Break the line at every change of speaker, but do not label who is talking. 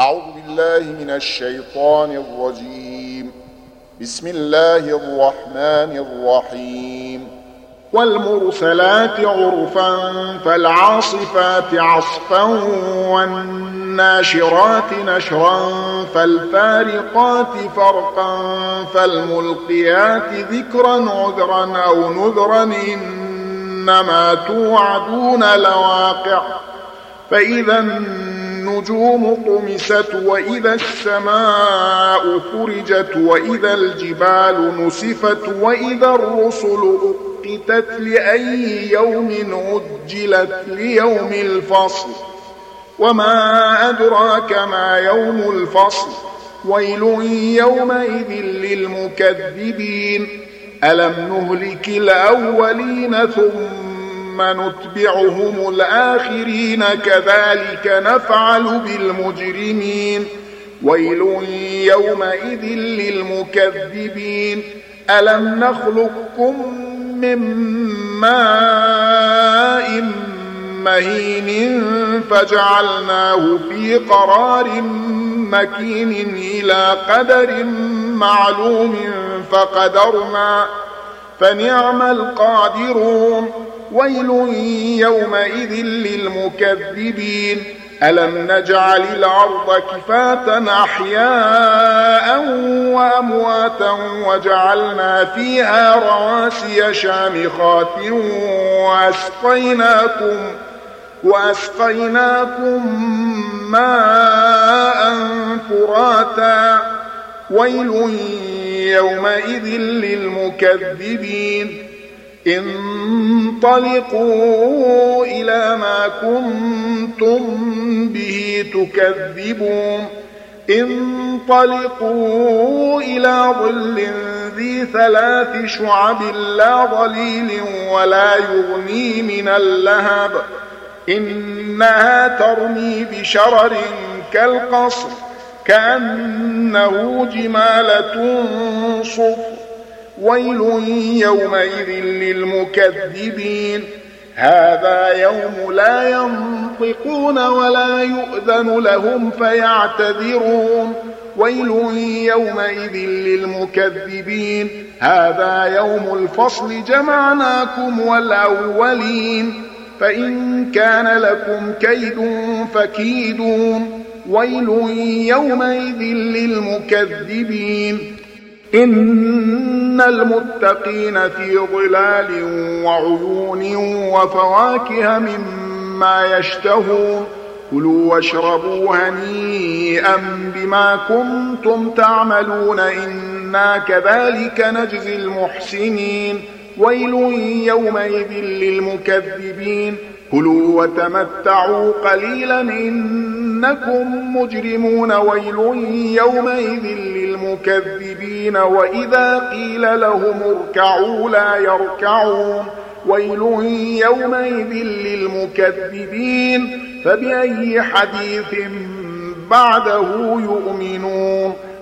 أعوذ بالله من الشيطان الرجيم. بسم الله الرحمن الرحيم.
والمرسلات عرفا فالعاصفات عصفا والناشرات نشرا فالفارقات فرقا فالملقيات ذكرا عذرا أو نذرا إنما توعدون لواقع فإذا النجوم طمست وإذا السماء فرجت وإذا الجبال نسفت وإذا الرسل أقتت لأي يوم أجلت ليوم الفصل وما أدراك ما يوم الفصل ويل يومئذ للمكذبين ألم نهلك الأولين ثم نتبعهم الآخرين كذلك نفعل بالمجرمين ويل يومئذ للمكذبين ألم نخلقكم من ماء مهين فجعلناه في قرار مكين إلى قدر معلوم فقدرنا فنعم القادرون ويل يومئذ للمكذبين ألم نجعل الأرض كفاة أحياء وأمواتا وجعلنا فيها رواسي شامخات وأسقيناكم ماء فراتا ويل يومئذ للمكذبين انطلقوا إلى ما كنتم به تكذبون انطلقوا إلى ظل ذي 3 شعب لا ظليل ولا يغني من اللهب إنها ترمي بشرر كالقصر كأنه جمالة صفر ويل يومئذ للمكذبين هذا يوم لا ينطقون ولا يؤذن لهم فيعتذرون ويل يومئذ للمكذبين هذا يوم الفصل جمعناكم والأولين فإن كان لكم كيد فكيدون ويل يومئذ للمكذبين إن المتقين في ظلال وعيون وفواكه مما يشتهون كلوا واشربوا هنيئا بما كنتم تعملون إنا كذلك نجزي المحسنين ويل يومئذ للمكذبين كلوا وتمتعوا قليلا إنكم مجرمون ويل يومئذ للمكذبين وإذا قيل لهم اركعوا لا يركعون ويل يومئذ للمكذبين فبأي حديث بعده يؤمنون